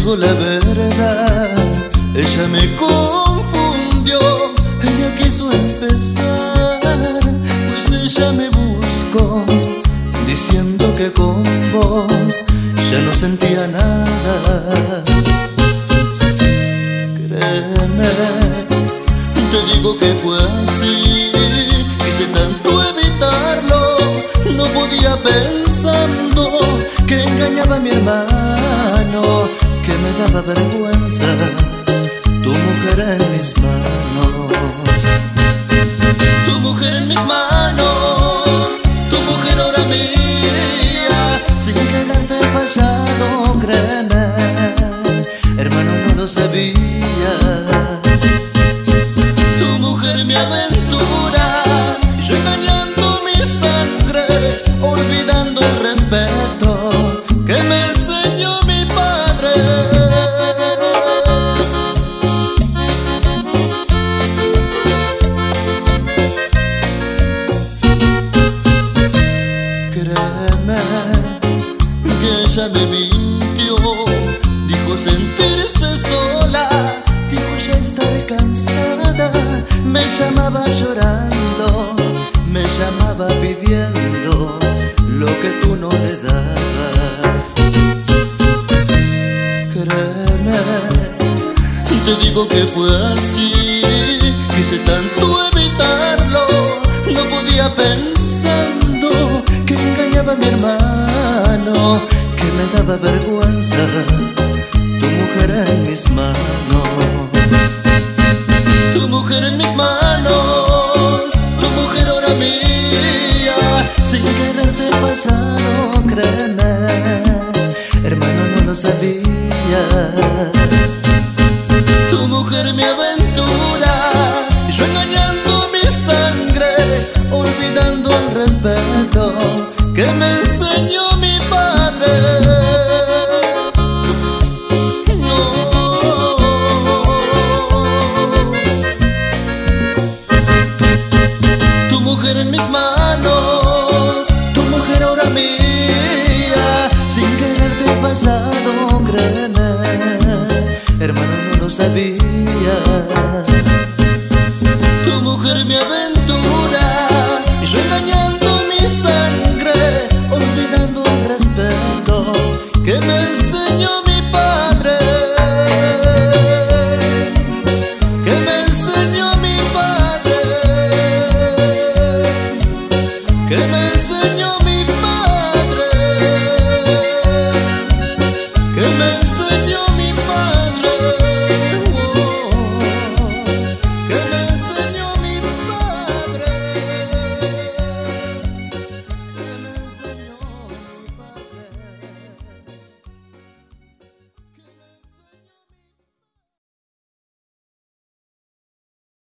dijo la verdad, ella me confundió, ella quiso empezar, pues ella me buscó, diciendo que con vos ya no sentía nada. Créeme, te digo que fue así, quise tanto evitarlo, no podía pensando que engañaba a mi hermano, que me daba vergüenza tu mujer en mis manos. Tu mujer en mis manos, tu mujer ahora mía, sin quedarte fallado, créeme, hermano, no lo sabía. Tu mujer mi aventura, yo engañando mi sangre, olvidando el respeto que me enseñó mi padre. Créeme que ella me mintió, dijo sentirse sola, dijo ya estar cansada, me llamaba llorando, me llamaba pidiendo lo que tú no le dabas. Créeme, te digo que fue así, quise tanto evitarlo, no podía pensando que engañaba a mi hermano, que me daba vergüenza tu mujer en mis manos. Tu mujer en mis manos, tu mujer ahora mía, sin quererte pasado, créeme, hermano, no lo sabía. Tu mujer mi aventura, yo engañando mi sangre, olvidando el respeto que me enseñó mi padre. En mis manos, tu mujer ahora mía, sin quererte pasado, créeme, hermano, no lo sabía. Tu mujer me aventó.